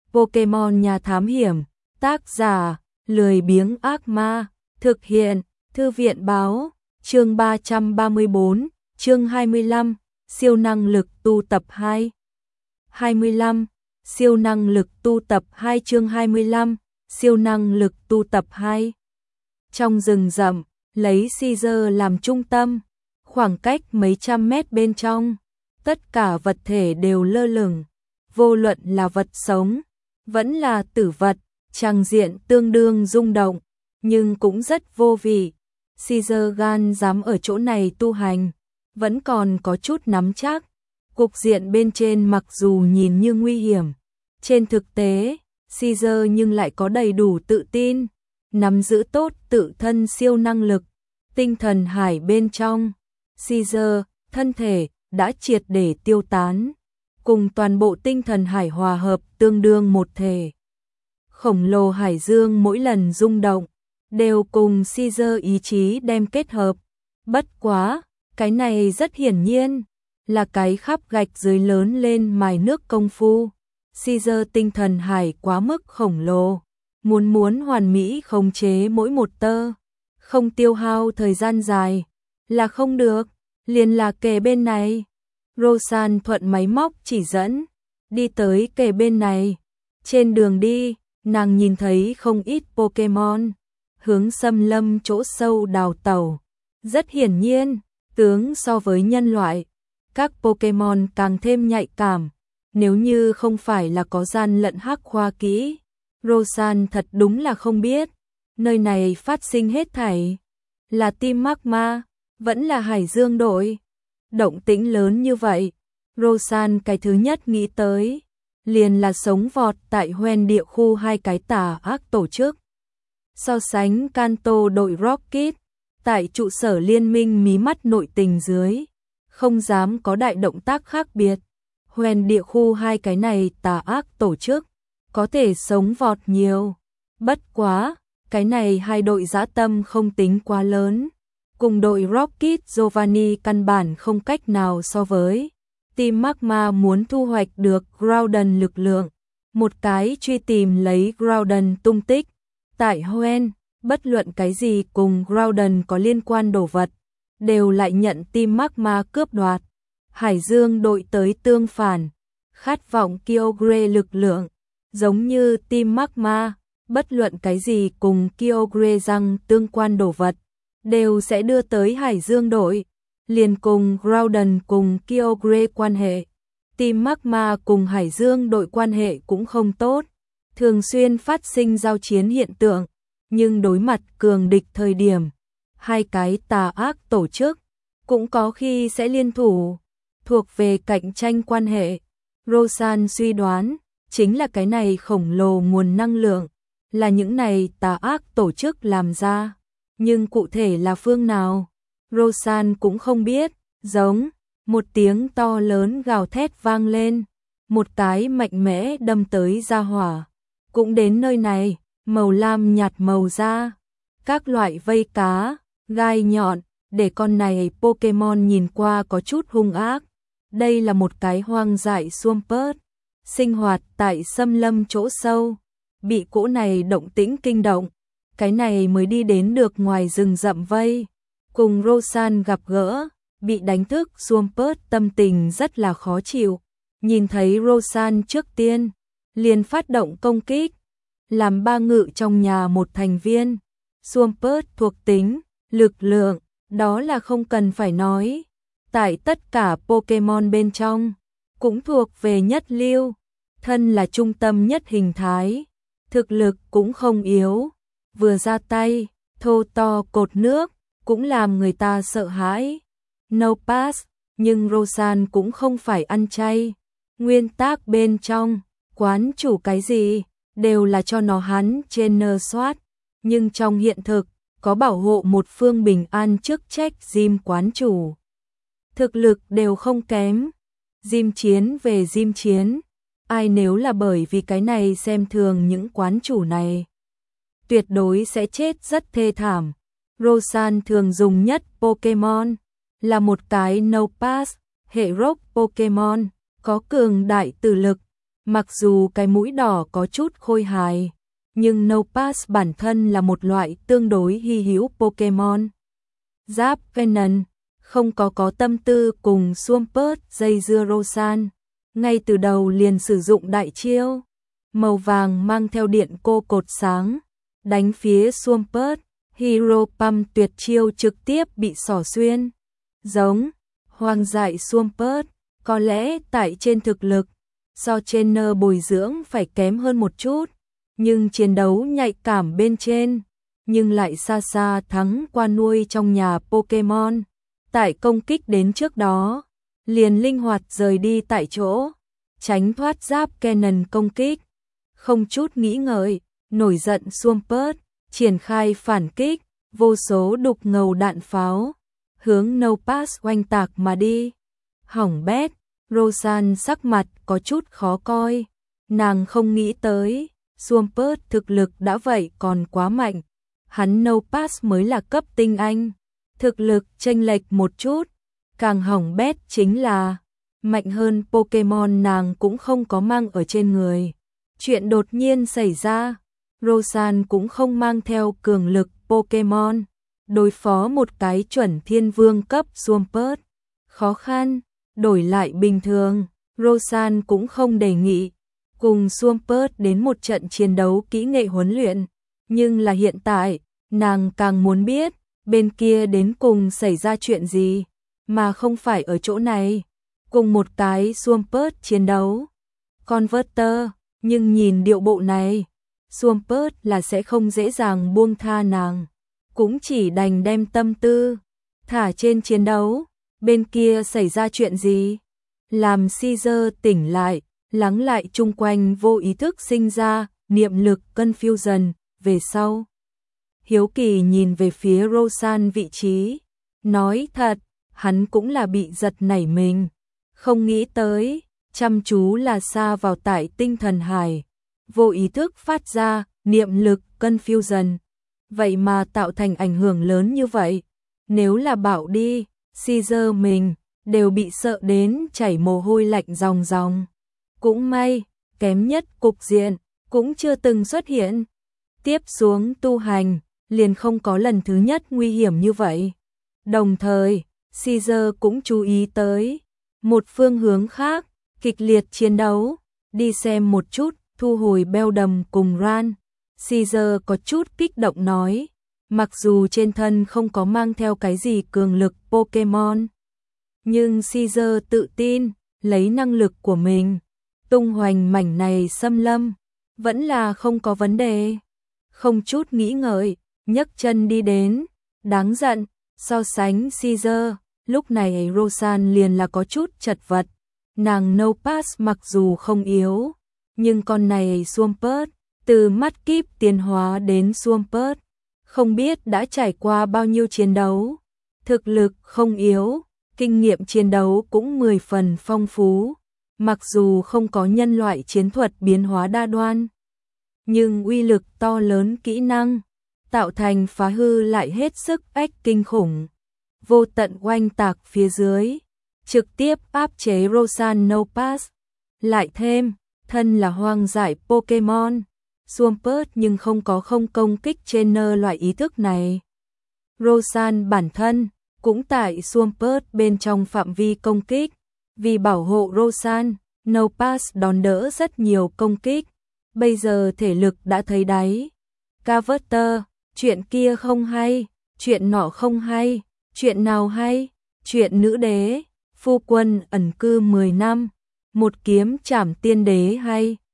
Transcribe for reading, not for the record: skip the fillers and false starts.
Pokemon Nhà Thám Hiểm, tác giả, lười biếng ác ma, thực hiện, Thư viện báo, chương 334, chương 25, siêu năng lực tu tập 2. 25, siêu năng lực tu tập 2 chương 25, siêu năng lực tu tập 2. Trong rừng rậm, lấy Caesar làm trung tâm, khoảng cách mấy trăm mét bên trong, tất cả vật thể đều lơ lửng, vô luận là vật sống, vẫn là tử vật, tràng diện tương đương rung động, nhưng cũng rất vô vị. Caesar gan dám ở chỗ này tu hành, vẫn còn có chút nắm chắc. Cục diện bên trên mặc dù nhìn như nguy hiểm, trên thực tế, Caesar nhưng lại có đầy đủ tự tin, nắm giữ tốt tự thân siêu năng lực, tinh thần hải bên trong. Caesar, thân thể, đã triệt để tiêu tán, cùng toàn bộ tinh thần hải hòa hợp tương đương một thể. Khổng lồ hải dương mỗi lần rung động, đều cùng Caesar ý chí đem kết hợp. Bất quá, cái này rất hiển nhiên, là cái khắp gạch dưới lớn lên mài nước công phu. Caesar tinh thần hải quá mức khổng lồ, muốn hoàn mỹ khống chế mỗi một tơ, không tiêu hao thời gian dài, là không được, liền là kề bên này. Rosan thuận máy móc chỉ dẫn, đi tới kề bên này. Trên đường đi, nàng nhìn thấy không ít Pokemon, hướng xâm lâm chỗ sâu đào tẩu. Rất hiển nhiên, tướng so với nhân loại, các Pokemon càng thêm nhạy cảm. Nếu như không phải là có gian lận hắc khoa kỹ, Rosan thật đúng là không biết, nơi này phát sinh hết thảy. Là Team Magma, vẫn là Hải Dương đội. Động tĩnh lớn như vậy, Rosan cái thứ nhất nghĩ tới, liền là sống vọt tại Hoenn địa khu hai cái tà ác tổ chức. So sánh Kanto đội Rocket, tại trụ sở liên minh mí mắt nội tình dưới, không dám có đại động tác khác biệt. Hoenn địa khu hai cái này tà ác tổ chức, có thể sống vọt nhiều. Bất quá, cái này hai đội dã tâm không tính quá lớn. Cùng đội Rocket Giovanni căn bản không cách nào so với. Team Magma muốn thu hoạch được Groudon lực lượng, một cái truy tìm lấy Groudon tung tích. Tại Hoenn, bất luận cái gì cùng Groudon có liên quan đồ vật, đều lại nhận Team Magma cướp đoạt. Hải Dương đội tới tương phản, khát vọng Kyogre lực lượng, giống như Team Magma, bất luận cái gì cùng Kyogre răng tương quan đồ vật, đều sẽ đưa tới Hải Dương đội. Liền cùng Groudon cùng Kyogre quan hệ, Team Magma cùng Hải Dương đội quan hệ cũng không tốt, thường xuyên phát sinh giao chiến hiện tượng, nhưng đối mặt cường địch thời điểm, hai cái tà ác tổ chức cũng có khi sẽ liên thủ, thuộc về cạnh tranh quan hệ. Rosan suy đoán, chính là cái này khổng lồ nguồn năng lượng, là những này tà ác tổ chức làm ra, nhưng cụ thể là phương nào, Rosan cũng không biết. Giống, một tiếng to lớn gào thét vang lên, một cái mạnh mẽ đâm tới ra hỏa, cũng đến nơi này, màu lam nhạt màu da, các loại vây cá, gai nhọn, để con này Pokemon nhìn qua có chút hung ác. Đây là một cái hoang dại Swampert, sinh hoạt tại xâm lâm chỗ sâu, bị cỗ này động tĩnh kinh động, cái này mới đi đến được ngoài rừng rậm vây. Cùng Rosan gặp gỡ, bị đánh thức Swampert tâm tình rất là khó chịu, nhìn thấy Rosan trước tiên, liền phát động công kích, làm ba ngự trong nhà một thành viên. Swampert thuộc tính, lực lượng, đó là không cần phải nói, tại tất cả Pokemon bên trong, cũng thuộc về nhất lưu, thân là trung tâm nhất hình thái, thực lực cũng không yếu, vừa ra tay, thô to cột nước, cũng làm người ta sợ hãi. No pass, nhưng Rosan cũng không phải ăn chay. Nguyên tắc bên trong, quán chủ cái gì, đều là cho nó hắn trên nơ soát. Nhưng trong hiện thực, có bảo hộ một phương bình an chức trách gym quán chủ. Thực lực đều không kém. Gym chiến về gym chiến. Ai nếu là bởi vì cái này xem thường những quán chủ này, tuyệt đối sẽ chết rất thê thảm. Rosan thường dùng nhất Pokemon là một cái No Pass, hệ rock Pokemon, có cường đại tử lực, Mặc dù cái mũi đỏ có chút khôi hài, nhưng Nopass bản thân là một loại tương đối hy hữu Pokemon. Giáp Venom không có tâm tư cùng Swampert dây dưa Rosan, ngay từ đầu liền sử dụng đại chiêu màu vàng mang theo điện cô cột sáng, đánh phía Swampert. Hero Pump tuyệt chiêu trực tiếp bị xỏ xuyên. Giống hoang dại Swampert, có lẽ tại trên thực lực so trainer bồi dưỡng phải kém hơn một chút, nhưng chiến đấu nhạy cảm bên trên, nhưng lại xa xa thắng qua nuôi trong nhà Pokemon. Tại công kích đến trước đó, liền linh hoạt rời đi tại chỗ, tránh thoát giáp Cannon công kích. Không chút nghĩ ngợi, nổi giận Swampert, triển khai phản kích, vô số đục ngầu đạn pháo, hướng Nopass oanh tạc mà đi. Hỏng bét, Rosan sắc mặt có chút khó coi, nàng không nghĩ tới, Swampert thực lực đã vậy còn quá mạnh, hắn Nopass mới là cấp tinh anh, thực lực chênh lệch một chút, càng hỏng bét chính là, mạnh hơn Pokemon nàng cũng không có mang ở trên người. Chuyện đột nhiên xảy ra, Rosan cũng không mang theo cường lực Pokemon, đối phó một cái chuẩn thiên vương cấp Swampert, khó khăn, đổi lại bình thường, Rosan cũng không đề nghị cùng Swampert đến một trận chiến đấu kỹ nghệ huấn luyện, nhưng là hiện tại, nàng càng muốn biết, bên kia đến cùng xảy ra chuyện gì, mà không phải ở chỗ này, cùng một cái Swampert chiến đấu. Converter, nhưng nhìn điệu bộ này, Swampert là sẽ không dễ dàng buông tha nàng, cũng chỉ đành đem tâm tư thả trên chiến đấu. Bên kia xảy ra chuyện gì? Làm Caesar tỉnh lại, lắng lại chung quanh vô ý thức sinh ra niệm lực confusion về sau. Hiếu kỳ nhìn về phía Rosan vị trí, nói thật, hắn cũng là bị giật nảy mình, không nghĩ tới, chăm chú là xa vào tại tinh thần hải, vô ý thức phát ra niệm lực confusion, vậy mà tạo thành ảnh hưởng lớn như vậy. Nếu là bảo đi, Caesar mình đều bị sợ đến chảy mồ hôi lạnh ròng ròng. Cũng may, kém nhất cục diện cũng chưa từng xuất hiện. Tiếp xuống tu hành, liền không có lần thứ nhất nguy hiểm như vậy. Đồng thời, Caesar cũng chú ý tới một phương hướng khác, kịch liệt chiến đấu, đi xem một chút, thu hồi Beldum cùng Ran. Caesar có chút kích động nói, mặc dù trên thân không có mang theo cái gì cường lực Pokemon, nhưng Caesar tự tin, lấy năng lực của mình, tung hoành mảnh này xâm lâm, vẫn là không có vấn đề. Không chút nghĩ ngợi, nhấc chân đi đến, đáng giận, so sánh Caesar, lúc này Rosan liền là có chút chật vật. Nàng Nopass mặc dù không yếu, nhưng con này Swampert, từ mắt kíp tiến hóa đến Swampert, không biết đã trải qua bao nhiêu chiến đấu, thực lực không yếu, kinh nghiệm chiến đấu cũng 10 phần phong phú, mặc dù không có nhân loại chiến thuật biến hóa đa đoan, nhưng uy lực to lớn kỹ năng, tạo thành phá hư lại hết sức ách kinh khủng, vô tận oanh tạc phía dưới, trực tiếp áp chế Rosan Nopass, lại thêm, thân là hoang dại Pokemon, Swampert nhưng không có không công kích trainer loại ý thức này. Rosan bản thân cũng tại Swampert bên trong phạm vi công kích, vì bảo hộ Rosan, Nopass đón đỡ rất nhiều công kích, bây giờ thể lực đã thấy đáy. Converter, chuyện kia không hay, chuyện nọ không hay, chuyện nào hay, chuyện nữ đế, phu quân ẩn cư 10 năm, một kiếm trảm tiên đế hay.